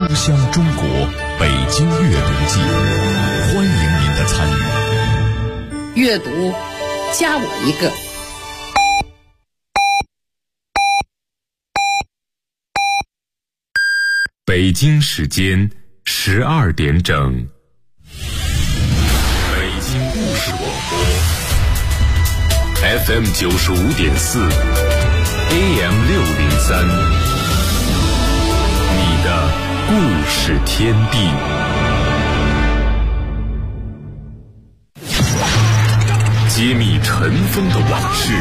乡中国北京阅读季，欢迎您的参与。 阅读，加我一个。 北京时间12点整，北京故事广播 FM 95.4 AM 603，你的故事天地。揭秘尘封的往事，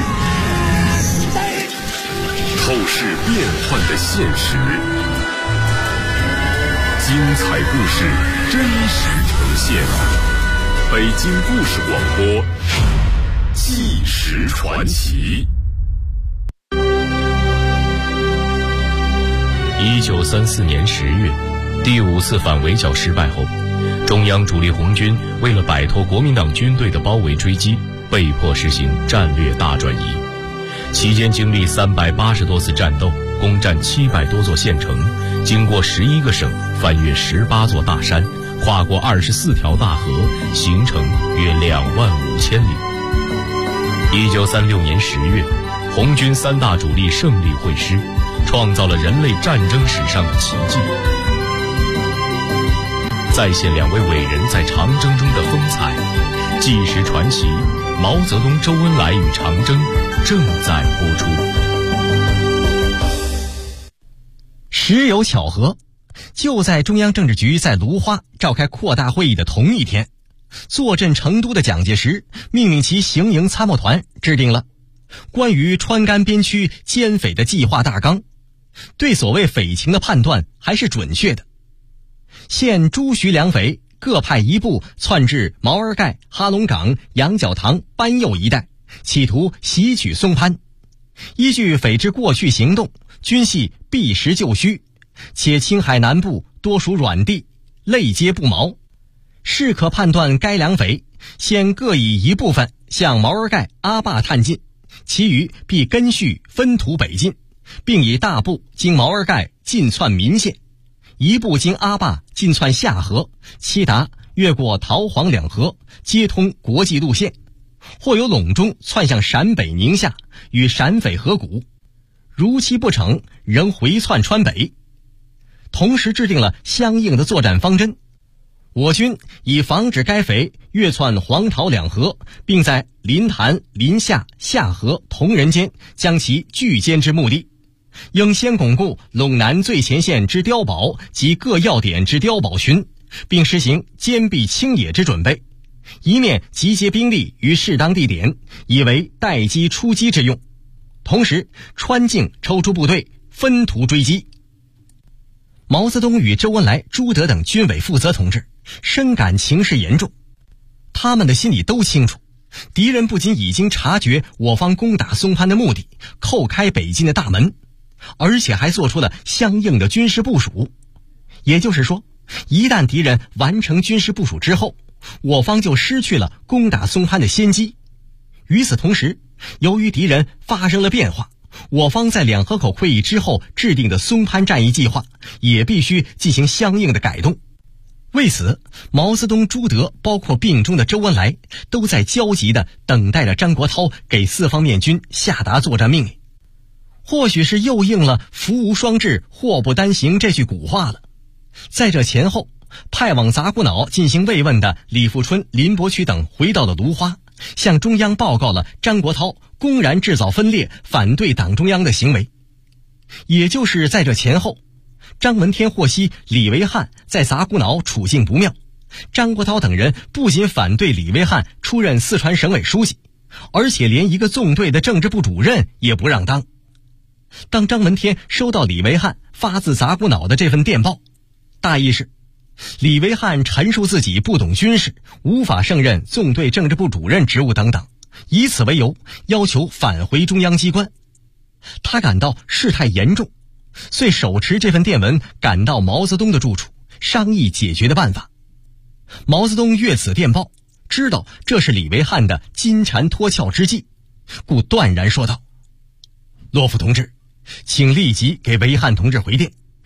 透视变幻的现实，精彩故事真实呈现。北京故事广播，纪实传奇。 1934年10月，第5次反围剿失败后，中央主力红军为了摆脱国民党军队的包围追击，被迫实行战略大转移。期间经历380多次战斗，攻占700多座县城，经过11个省，翻越18座大山，跨过24条大河，行程约25000里。1936年10月，红军3大主力胜利会师，创造了人类战争史上的奇迹，再现2位伟人在长征中的风采。纪实传奇，毛泽东、周恩来与长征正在播出。 实有巧合，就在中央政治局在芦花召开扩大会议的同一天，坐镇成都的蒋介石命令其行营参谋团制定了关于川甘边区歼匪的计划大纲，对所谓匪情的判断还是准确的。现朱徐两匪各派一部窜至毛尔盖、哈龙岗、羊角塘、班右一带，企图袭取松潘。依据匪之过去行动，均系避实就虚，且青海南部多属软地，类皆不毛，是可判断该两匪现各以一部分向毛尔盖、阿坝探进，其余必根续分途北进，并以大部经毛尔盖进窜岷县，一部经阿坝进窜下河，其达越过桃黄两河，接通国际路线，或由陇中窜向陕北宁夏，与陕匪合股，如其不成，仍回窜川北。同时制定了相应的作战方针。我军以防止该匪越窜黄桃两河，并在临潭、临夏、下河、同仁间将其拒歼之目的，应先巩固陇南最前线之碉堡及各要点之碉堡群，并实行坚壁清野之准备，一面集结兵力于适当地点，以为待机出击之用。同时川境抽出部队，分途追击。毛泽东与周恩来、朱德等军委负责同志深感情势严重，他们的心里都清楚，敌人不仅已经察觉我方攻打松潘的目的，叩开北进的大门，而且还做出了相应的军事部署。也就是说，一旦敌人完成军事部署之后，我方就失去了攻打松潘的先机。与此同时，由于敌人发生了变化，我方在两河口会议之后制定的松潘战役计划也必须进行相应的改动。为此，毛泽东、朱德包括病中的周恩来都在焦急地等待着张国焘给四方面军下达作战命令。或许是又应了福无双至，祸不单行这句古话了。在这前后，派往杂谷岛进行慰问的李富春、林伯渠等回到了芦花，向中央报告了张国焘公然制造分裂、反对党中央的行为。也就是在这前后，张闻天获悉李维汉在杂谷岛处境不妙，张国焘等人不仅反对李维汉出任四川省委书记，而且连一个纵队的政治部主任也不让当。当张闻天收到李维汉发自杂谷岛的这份电报，大意是李维汉陈述自己不懂军事，无法胜任纵队政治部主任职务等等，以此为由要求返回中央机关。他感到事态严重，遂手持这份电文赶到毛泽东的住处，商议解决的办法。毛泽东阅此电报，知道这是李维汉的金蝉脱壳之计，故断然说道：“罗夫同志，请立即给维汉同志回电，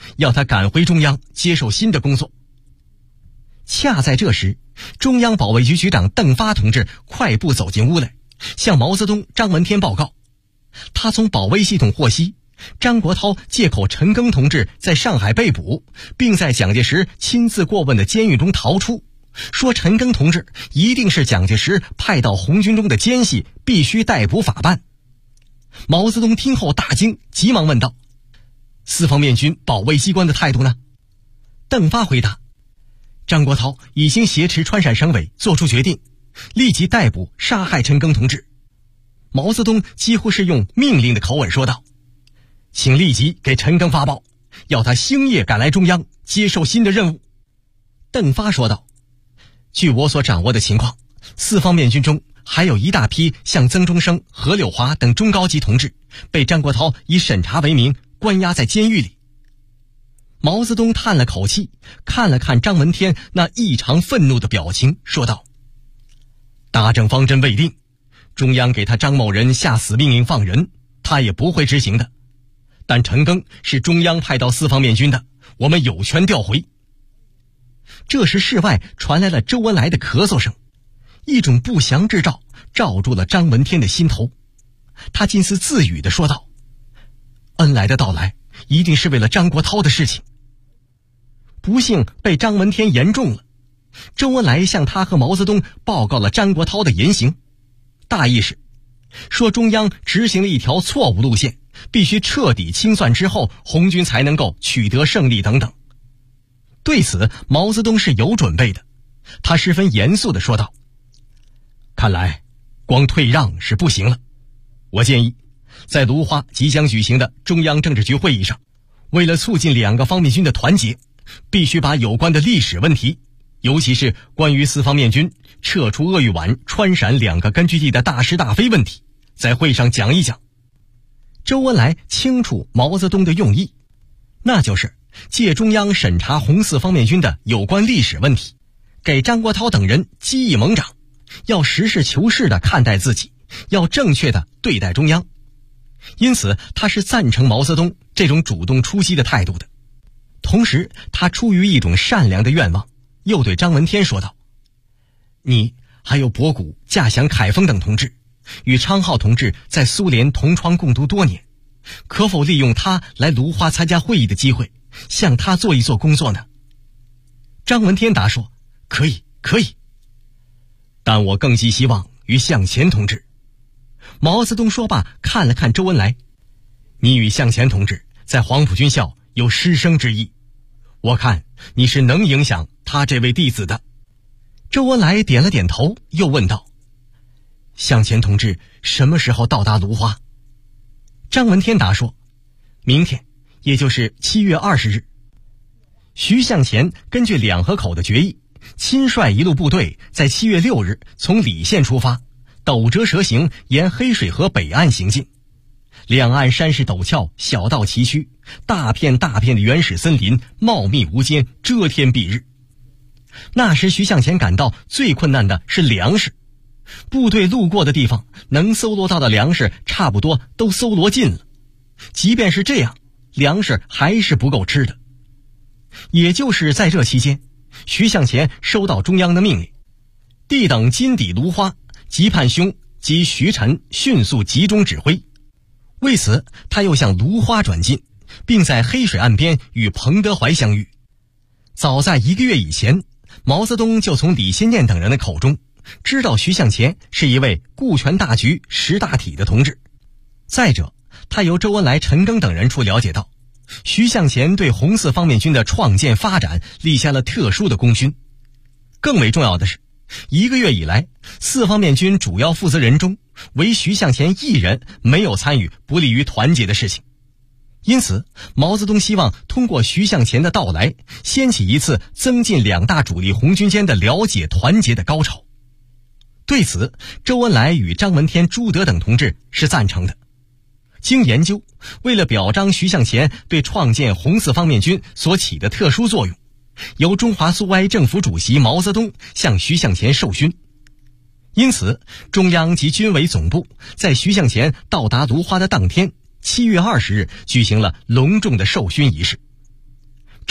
要他赶回中央接受新的工作。恰在这时，中央保卫局局长邓发同志快步走进屋来，向毛泽东、张闻天报告，他从保卫系统获悉，张国焘借口陈赓同志在上海被捕，并在蒋介石亲自过问的监狱中逃出，说陈赓同志一定是蒋介石派到红军中的奸细，必须逮捕法办。毛泽东听后大惊，急忙问道：四方面军保卫机关的态度呢？邓发回答：张国焘已经挟持川陕省委做出决定，立即逮捕杀害陈赓同志。毛泽东几乎是用命令的口吻说道：请立即给陈赓发报，要他星夜赶来中央接受新的任务。邓发说道：据我所掌握的情况，四方面军中还有一大批像曾中生、何柳华等中高级同志被张国焘以审查为名关押在监狱里。毛泽东叹了口气，看了看张闻天那异常愤怒的表情，说道：大政方针未定，中央给他张某人下死命令放人，他也不会执行的。但陈赓是中央派到四方面军的，我们有权调回。这时室外传来了周恩来的咳嗽声，一种不祥之兆罩住了张闻天的心头。他近似自语地说道：恩来的到来一定是为了张国焘的事情。不幸被张闻天言中了，周恩来向他和毛泽东报告了张国焘的言行，大意是说中央执行了一条错误路线，必须彻底清算之后，红军才能够取得胜利等等。对此毛泽东是有准备的，他十分严肃地说道：看来光退让是不行了，我建议在芦花即将举行的中央政治局会议上，为了促进两个方面军的团结，必须把有关的历史问题，尤其是关于四方面军撤出鄂豫皖、川陕两个根据地的大是大非问题，在会上讲一讲。周恩来清楚毛泽东的用意，那就是借中央审查红四方面军的有关历史问题，给张国焘等人激义猛长，要实事求是地看待自己，要正确地对待中央。因此他是赞成毛泽东这种主动出击的态度的。同时他出于一种善良的愿望，又对张闻天说道：你还有博古、稼祥、凯丰等同志，与昌浩同志在苏联同窗共读多年，可否利用他来芦花参加会议的机会，向他做一做工作呢？张闻天答说：可以，可以。但我更寄希望于向前同志。毛泽东说罢，看了看周恩来：你与向前同志在黄埔军校有师生之谊，我看你是能影响他这位弟子的。周恩来点了点头，又问道：向前同志什么时候到达芦花？张闻天答说：明天，也就是7月20日。徐向前根据两河口的决议，亲率一路部队在7月6日从礼县出发，斗折蛇行，沿黑水河北岸行进。两岸山势陡峭，小道崎岖，大片大片的原始森林茂密无间，遮天蔽日。那时徐向前感到最困难的是粮食，部队路过的地方能搜罗到的粮食差不多都搜罗尽了，即便是这样，粮食还是不够吃的。也就是在这期间，徐向前收到中央的命令，地等金抵芦花，急盼兄及徐晨迅速集中指挥。为此他又向芦花转进，并在黑水岸边与彭德怀相遇。早在1个月以前，毛泽东就从李先念等人的口中知道徐向前是一位顾全大局、识大体的同志。再者，他由周恩来、陈赓等人处了解到，徐向前对红四方面军的创建发展立下了特殊的功勋。更为重要的是，1个月以来，四方面军主要负责人中，唯徐向前一人没有参与不利于团结的事情。因此毛泽东希望通过徐向前的到来，掀起一次增进两大主力红军间的了解团结的高潮。对此周恩来与张闻天、朱德等同志是赞成的。经研究，为了表彰徐向前对创建红四方面军所起的特殊作用，由中华苏维埃政府主席毛泽东向徐向前授勋。因此中央及军委总部在徐向前到达芦花的当天，7月20日举行了隆重的授勋仪式。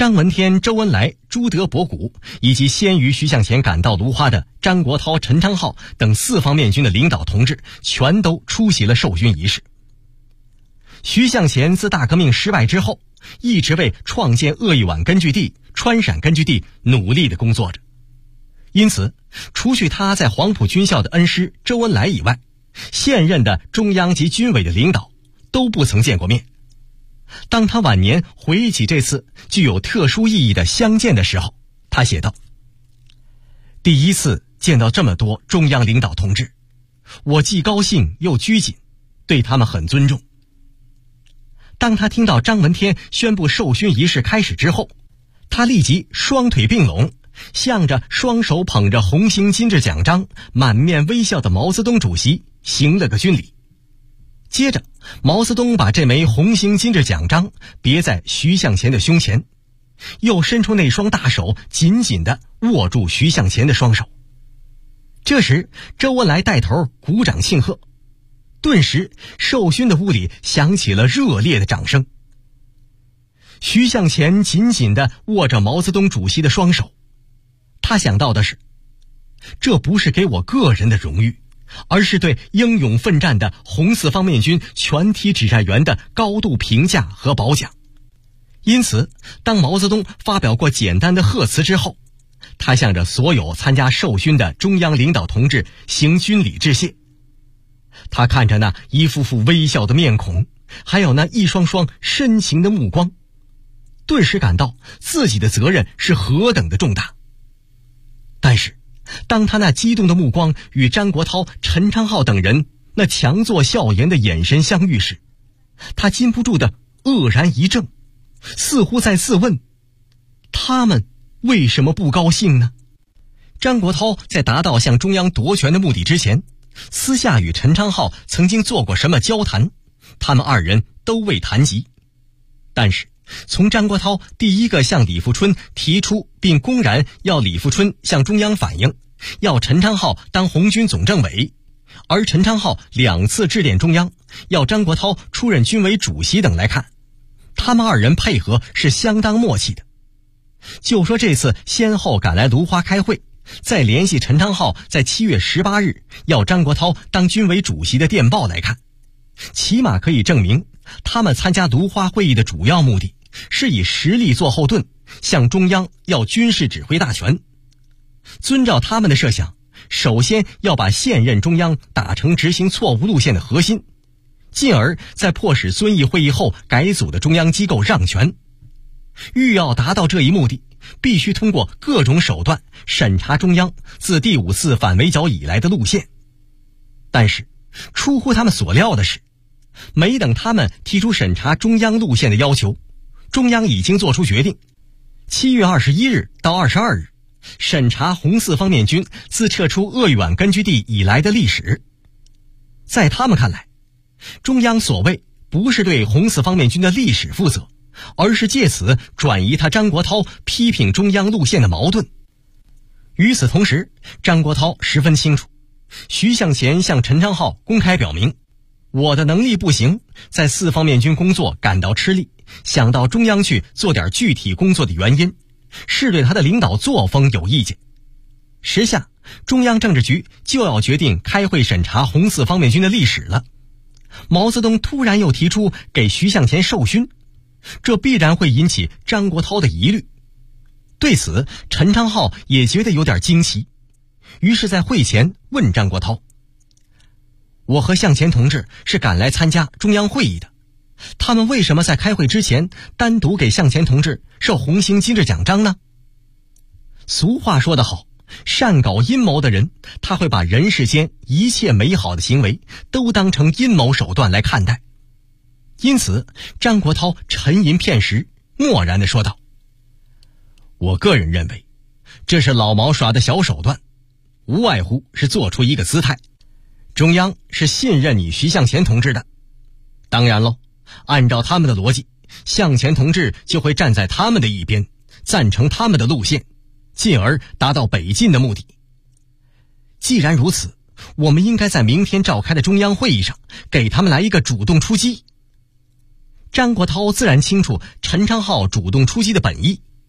张闻天、周恩来、朱德伯古以及先于徐向前赶到芦花的张国焘、陈昌浩等四方面军的领导同志全都出席了授勋仪式。徐向前自大革命失败之后，一直为创建鄂豫皖根据地、川陕根据地努力地工作着。因此，除去他在黄埔军校的恩师周恩来以外，现任的中央及军委的领导都不曾见过面。当他晚年回忆起这次具有特殊意义的相见的时候，他写道：第一次见到这么多中央领导同志，我既高兴又拘谨，对他们很尊重。当他听到张闻天宣布授勋仪式开始之后，他立即双腿并拢，向着双手捧着红星金质奖章、满面微笑的毛泽东主席行了个军礼。接着，毛泽东把这枚红星金质奖章别在徐向前的胸前，又伸出那双大手紧紧地握住徐向前的双手。这时，周恩来带头鼓掌庆贺，顿时授勋的屋里响起了热烈的掌声。徐向前紧紧地握着毛泽东主席的双手，他想到的是，这不是给我个人的荣誉，而是对英勇奋战的红四方面军全体指战员的高度评价和褒奖。因此，当毛泽东发表过简单的贺词之后，他向着所有参加授勋的中央领导同志行军礼致谢。他看着那一副副微笑的面孔，还有那一双双深情的目光，顿时感到自己的责任是何等的重大。但是当他那激动的目光与张国焘、陈昌浩等人那强作笑颜的眼神相遇时，他禁不住的愕然一怔，似乎在自问，他们为什么不高兴呢？张国焘在达到向中央夺权的目的之前，私下与陈昌浩曾经做过什么交谈，他们二人都未谈及。但是从张国焘第一个向李富春提出并公然要李富春向中央反映，要陈昌浩当红军总政委，而陈昌浩2次致电中央，要张国焘出任军委主席等来看，他们二人配合是相当默契的。就说这次先后赶来芦花开会，再联系陈昌浩在7月18日要张国焘当军委主席的电报来看，起码可以证明他们参加芦花会议的主要目的是以实力做后盾，向中央要军事指挥大权。遵照他们的设想，首先要把现任中央打成执行错误路线的核心，进而在迫使遵义会议后改组的中央机构让权。欲要达到这一目的，必须通过各种手段审查中央自第5次反围剿以来的路线。但是出乎他们所料的是，没等他们提出审查中央路线的要求，中央已经做出决定，7月21日到22日审查红四方面军自撤出鄂豫皖根据地以来的历史。在他们看来，中央所谓不是对红四方面军的历史负责，而是借此转移他张国焘批评中央路线的矛盾。与此同时，张国焘十分清楚，徐向前向陈昌浩公开表明，我的能力不行，在四方面军工作感到吃力，想到中央去做点具体工作的原因，是对他的领导作风有意见。时下中央政治局就要决定开会审查红四方面军的历史了，毛泽东突然又提出给徐向前授勋，这必然会引起张国焘的疑虑。对此，陈昌浩也觉得有点惊奇，于是在会前问张国焘，我和向前同志是赶来参加中央会议的，他们为什么在开会之前单独给向前同志授红星金质奖章呢？俗话说得好，善搞阴谋的人，他会把人世间一切美好的行为都当成阴谋手段来看待。因此，张国焘沉吟片时，默然地说道，我个人认为，这是老毛耍的小手段，无外乎是做出一个姿态，中央是信任你徐向前同志的。当然喽，按照他们的逻辑，向前同志就会站在他们的一边，赞成他们的路线，进而达到北进的目的。既然如此，我们应该在明天召开的中央会议上给他们来一个主动出击。张国焘自然清楚陈昌浩主动出击的本意，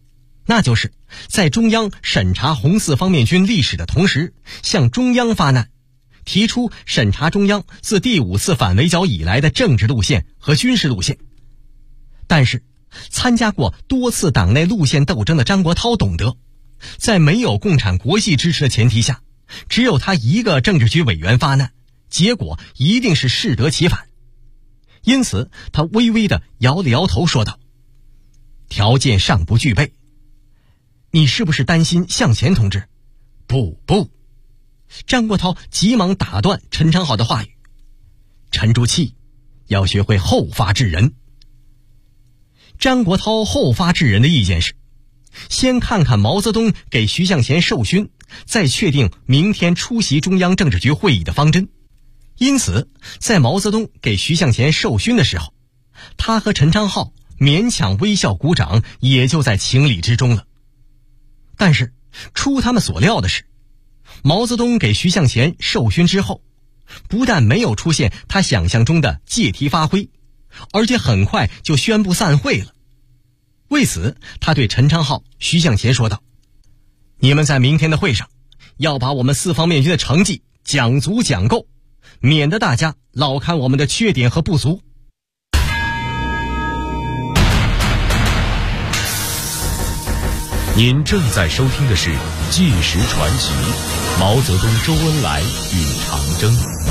那就是在中央审查红四方面军历史的同时，向中央发难，提出审查中央自第5次反围剿以来的政治路线和军事路线。但是参加过多次党内路线斗争的张国焘懂得，在没有共产国系支持的前提下，只有他一个政治局委员发难，结果一定是适得其反。因此他微微地摇了摇头说道：条件尚不具备。你是不是担心向前同志？不，张国焘急忙打断陈昌浩的话语，沉住气，要学会后发制人。张国焘后发制人的意见是，先看看毛泽东给徐向前授勋，再确定明天出席中央政治局会议的方针。因此在毛泽东给徐向前授勋的时候，他和陈昌浩勉强微笑鼓掌，也就在情理之中了。但是出他们所料的是，毛泽东给徐向前授勋之后，不但没有出现他想象中的借题发挥，而且很快就宣布散会了。为此他对陈昌浩、徐向前说道：你们在明天的会上要把我们4方面军的成绩讲足讲够，免得大家老看我们的缺点和不足。 您正在收听的是《纪实传奇》，毛泽东、周恩来与长征。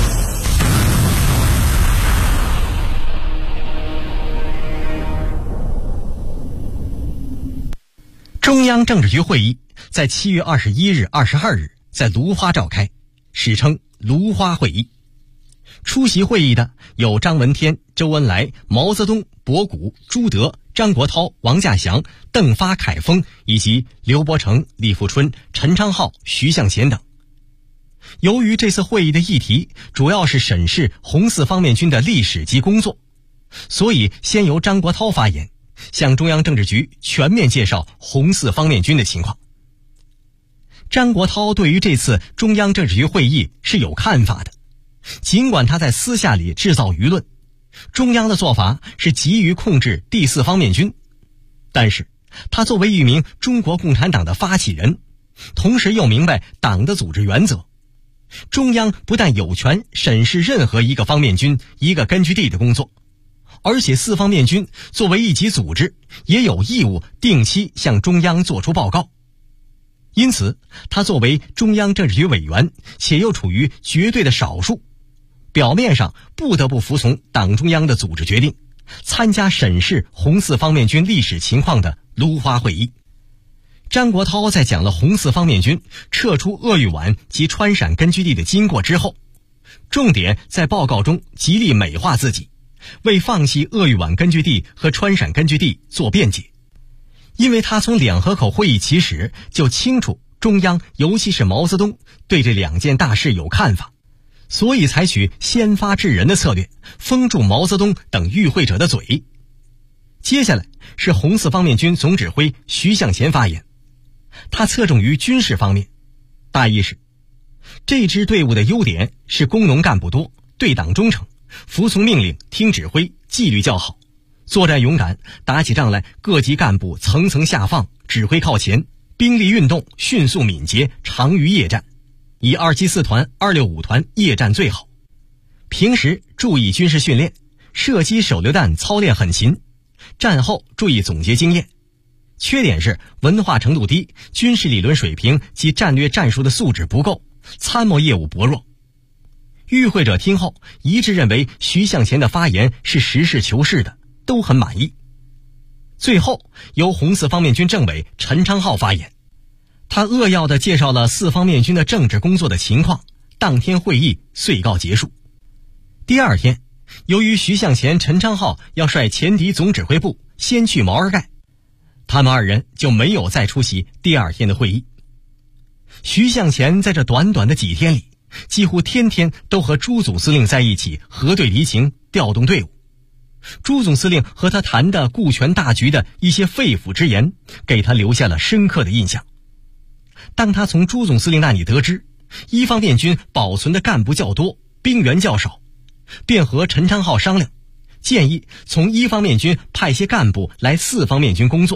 中央政治局会议在7月21日、22日在芦花召开，史称芦花会议。出席会议的有张闻天、周恩来、毛泽东、博古、朱德、张国焘、王稼祥、邓发、凯丰以及刘伯承、李富春、陈昌浩、徐向前等。由于这次会议的议题主要是审视红四方面军的历史及工作，所以先由张国焘发言，向中央政治局全面介绍红四方面军的情况。张国焘对于这次中央政治局会议是有看法的，尽管他在私下里制造舆论，中央的做法是急于控制第4方面军，但是他作为一名中国共产党的发起人，同时又明白党的组织原则，中央不但有权审视任何一个方面军、一个根据地的工作，而且4方面军作为一级组织，也有义务定期向中央作出报告。因此他作为中央政治局委员，且又处于绝对的少数，表面上不得不服从党中央的组织决定，参加审视红四方面军历史情况的芦花会议。张国焘在讲了红四方面军撤出鄂豫皖及川陕根据地的经过之后，重点在报告中极力美化自己，为放弃鄂豫皖根据地和川陕根据地做辩解。因为他从两河口会议起始就清楚中央尤其是毛泽东对这2件大事有看法，所以采取先发制人的策略，封住毛泽东等与会者的嘴。接下来是红四方面军总指挥徐向前发言，他侧重于军事方面，大意是这支队伍的优点是工农干部多，对党忠诚，服从命令，听指挥，纪律较好，作战勇敢，打起仗来各级干部层层下放，指挥靠前，兵力运动迅速敏捷，长于夜战，以274团、265团夜战最好。平时注意军事训练，射击手榴弹操练很勤，战后注意总结经验。缺点是文化程度低，军事理论水平及战略战术的素质不够，参谋业务薄弱。与会者听后一致认为徐向前的发言是实事求是的，都很满意。最后由红四方面军政委陈昌浩发言，他扼要地介绍了4方面军的政治工作的情况，当天会议遂告结束。第2天，由于徐向前、陈昌浩要率前敌总指挥部先去毛尔盖，他们2人就没有再出席第2天的会议。徐向前在这短短的几天里，几乎天天都和朱总司令在一起核对敌情，调动队伍。朱总司令和他谈的顾全大局的一些肺腑之言，给他留下了深刻的印象。当他从朱总司令那里得知1方面军保存的干部较多，兵员较少，便和陈昌浩商量，建议从1方面军派些干部来4方面军工作，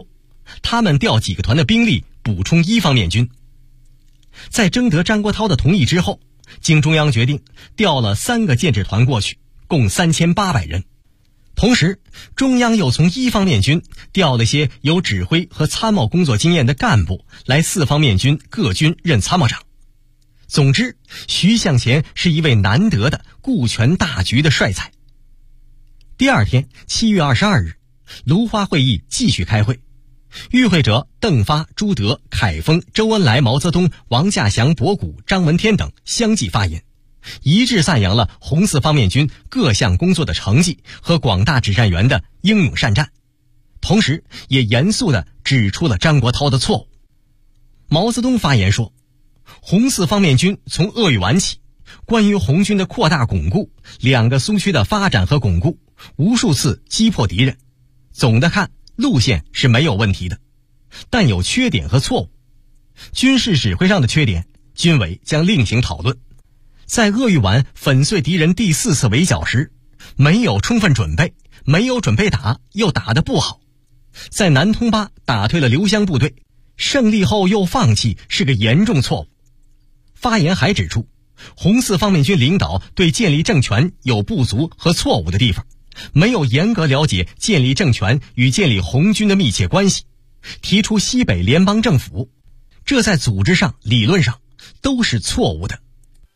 他们调几个团的兵力补充一方面军。在征得张国焘的同意之后，经中央决定调了3个建制团过去，共3800人。同时，中央又从一方面军调了些有指挥和参谋工作经验的干部来4方面军各军任参谋长。总之，徐向前是一位难得的顾全大局的帅才。第二天7月22日，芦花会议继续开会，与会者邓发、朱德、凯丰、周恩来、毛泽东、王稼祥、博古、张闻天等相继发言，一致赞扬了红4方面军各项工作的成绩和广大指战员的英勇善战，同时也严肃地指出了张国焘的错误。毛泽东发言说，红4方面军从鄂豫皖起，关于红军的扩大巩固、2个苏区的发展和巩固，无数次击破敌人，总的看路线是没有问题的，但有缺点和错误。军事指挥上的缺点，军委将另行讨论。在鄂豫皖粉碎敌人第4次围剿时，没有充分准备，没有准备打，又打得不好。在南通巴打退了刘湘部队，胜利后又放弃，是个严重错误。发言还指出，红4方面军领导对建立政权有不足和错误的地方，没有严格了解建立政权与建立红军的密切关系，提出西北联邦政府，这在组织上、理论上都是错误的。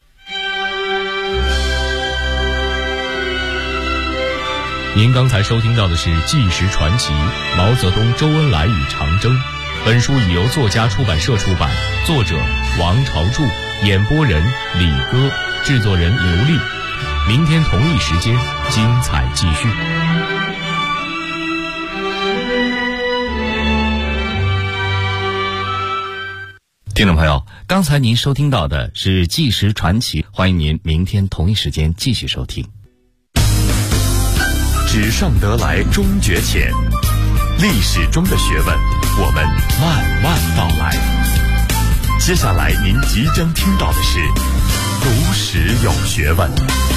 您刚才收听到的是《纪实传奇：毛泽东、周恩来与长征》。本书已由作家出版社出版，作者王朝柱，演播人李歌，制作人刘丽。明天同一时间，精彩继续。 听众朋友，刚才您收听到的是《纪实传奇》，欢迎您明天同一时间继续收听。 纸上得来终觉浅，历史中的学问，我们慢慢道来。接下来您即将听到的是读史有学问。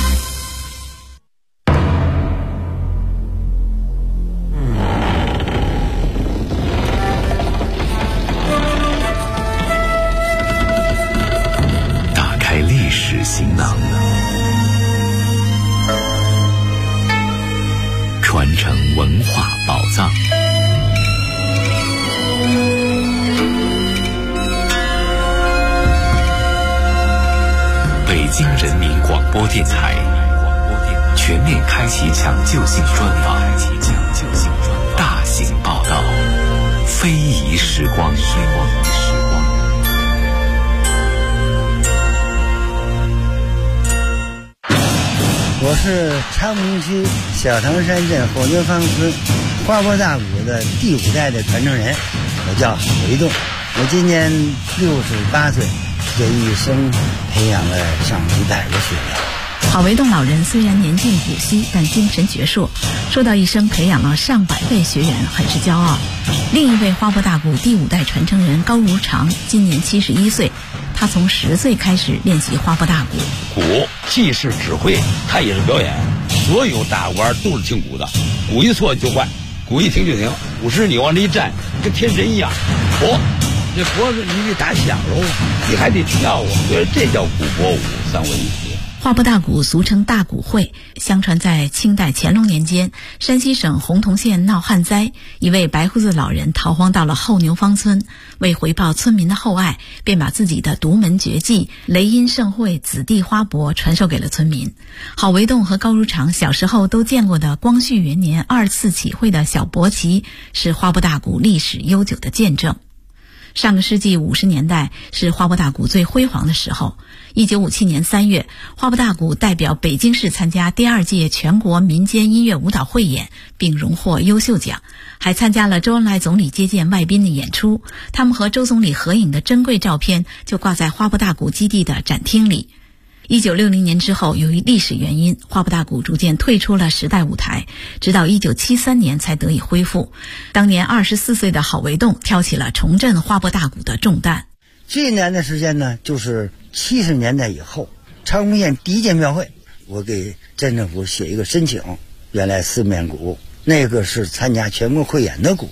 打开历史行囊，传承文化宝藏。北京人民广播电台全面开启抢救性专访，大型报道，非遗时光。 我是昌平区小唐山镇火牛坊村花波大鼓的第5代的传承人，我叫郝维栋。我今年68岁，这一生培养了上100个学员。 郝维栋老人虽然年近古稀，但精神矍铄，说到一生培养了上百位学员，很是骄傲。另一位花波大鼓第5代传承人高如常，今年71岁，他从10岁开始练习花波大鼓。 鼓既是指挥，它也是表演。所有大鼓都是听鼓的，鼓一错就坏，鼓一停就停。鼓时你往这一站，跟天神一样。这脖子你得打响喽，你还得跳啊，所以这叫鼓脖舞3位一体。 花波大鼓俗称大鼓会，相传在清代乾隆年间，山西省洪洞县闹旱灾，一位白胡子老人逃荒到了后牛坊村，为回报村民的厚爱，便把自己的独门绝技雷音盛会子弟花帛传授给了村民。郝维栋和高如常小时候都见过的光绪元年2次起会的小国旗，是花波大鼓历史悠久的见证。上个世纪50年代是花波大鼓最辉煌的时候。1957年3月，花波大鼓代表北京市参加第2届全国民间音乐舞蹈汇演，并荣获优秀奖，还参加了周恩来总理接见外宾的演出。他们和周总理合影的珍贵照片就挂在花波大鼓基地的展厅里。1960年之后，由于历史原因，花波大鼓逐渐退出了时代舞台，直到1973年才得以恢复。当年24岁的郝维栋挑起了重振花波大鼓的重担。 最难的时间呢，就是70年代以后，昌平县第1届庙会，我给镇政府写一个申请，原来4面鼓，那个是参加全国汇演的鼓，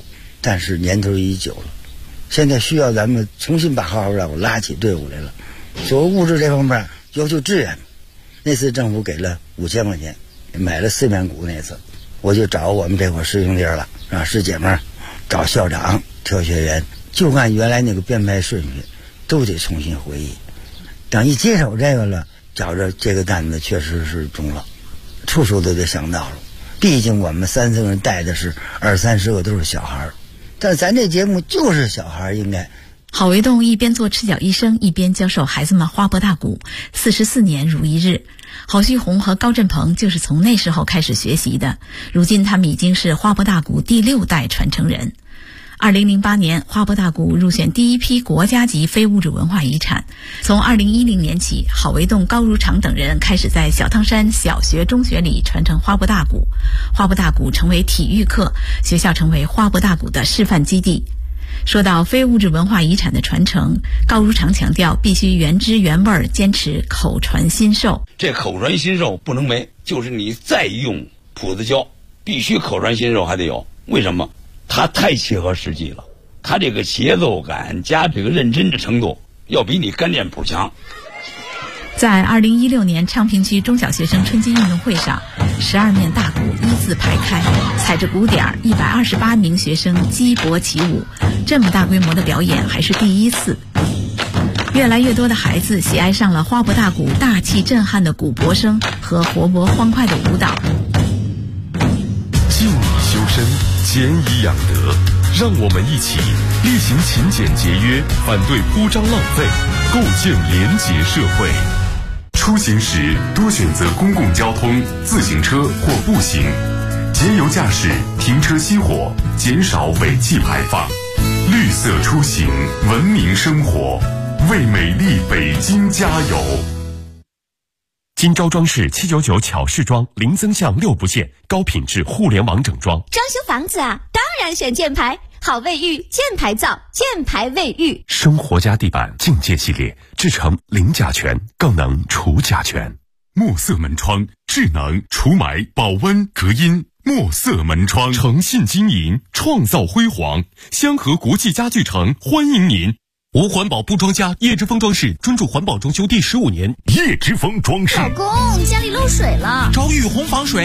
但是年头已久了，现在需要咱们重新把好好大鼓拉起队伍来了。所谓物质这方面要求支援，那次政府给了5000块钱，买了4面鼓。那次我就找我们这块师兄弟了，让师姐们找校长挑学员，就按原来那个编排顺序都得重新回忆。等一接手这个了，觉着这个担子确实是重了，处处都得想到了。毕竟我们30个人带的是20-30个都是小孩，但咱这节目就是小孩应该。 郝维栋一边做赤脚医生，一边教授孩子们花拨大鼓，44年如一日。郝旭红和高振鹏就是从那时候开始学习的，如今他们已经是花拨大鼓第6代传承人。2008年，花拨大鼓入选第一批国家级非物质文化遗产。从2010年起，郝维栋、高如常等人开始在小汤山小学、中学里传承花拨大鼓，花拨大鼓成为体育课，学校成为花拨大鼓的示范基地。说到非物质文化遗产的传承，高如常强调必须原汁原味，坚持口传心授。 这口传心授不能没，就是你再用谱子教，必须口传心授还得有。为什么？它太切合实际了，它这个节奏感加这个认真的程度要比你干练谱强。 在2016年昌平区中小学生春季运动会上，12面大鼓依次排开，踩着鼓点，128名学生击搏起舞。这么大规模的表演还是第一次。越来越多的孩子喜爱上了花拨大鼓大气震撼的鼓搏声和活泼欢快的舞蹈。 静以修身，俭以养德，让我们一起厉行勤俭节约，反对铺张浪费，构建廉洁社会。出行时多选择公共交通、自行车或步行，节油驾驶，停车熄火，减少尾气排放。绿色出行，文明生活，为美丽北京加油！金招装饰799巧饰装，零增项6不限，高品质互联网整装。 装修房子啊，当然选箭牌，好卫浴，箭牌造，箭牌卫浴。 生活家地板境界系列，制成零甲醛，更能除甲醛。墨色门窗，智能除霾、保温、隔音。墨色门窗，诚信经营，创造辉煌。香河国际家具城欢迎您。无环保不装家，叶之峰装饰专注环保装修第15年。叶之峰装饰。 老公，家里漏水了， 找雨虹防水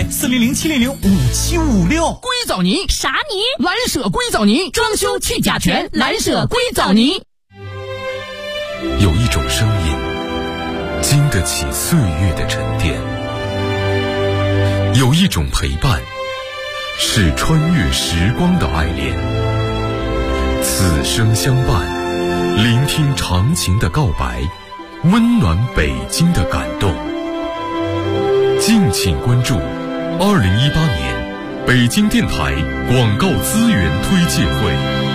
，400-700-5756。硅藻泥啥泥？ 蓝舍硅藻泥，装修去甲醛，蓝舍硅藻泥。 有一种声音，经得起岁月的沉淀；有一种陪伴，是穿越时光的爱恋。此生相伴，聆听长情的告白，温暖北京的感动。敬请关注2018年北京电台广告资源推介会。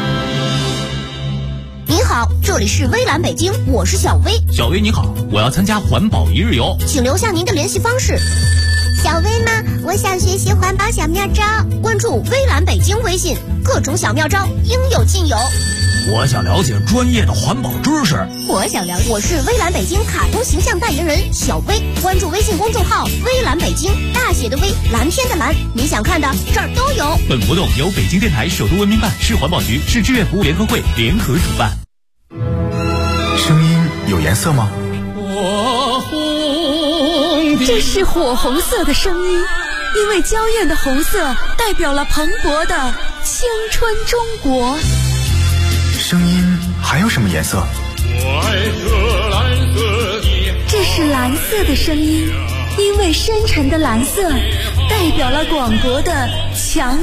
您好，这里是微蓝北京，我是小薇。 小薇你好，我要参加环保一日游， 请留下您的联系方式。小薇吗？我想学习环保小妙招，关注微蓝北京微信，各种小妙招应有尽有。 我想了解专业的环保知识。 我是微蓝北京卡通形象代言人小薇，关注微信公众号微蓝北京，大写的微，蓝天的蓝，你想看的这儿都有。 本活动由北京电台首都文明办、市环保局、市志愿服务联合会联合主办。 声音有颜色吗？ 这是火红色的声音，因为娇艳的红色代表了蓬勃的青春中国。 声音还有什么颜色？ 这是蓝色的声音，因为深沉的蓝色代表了广博的强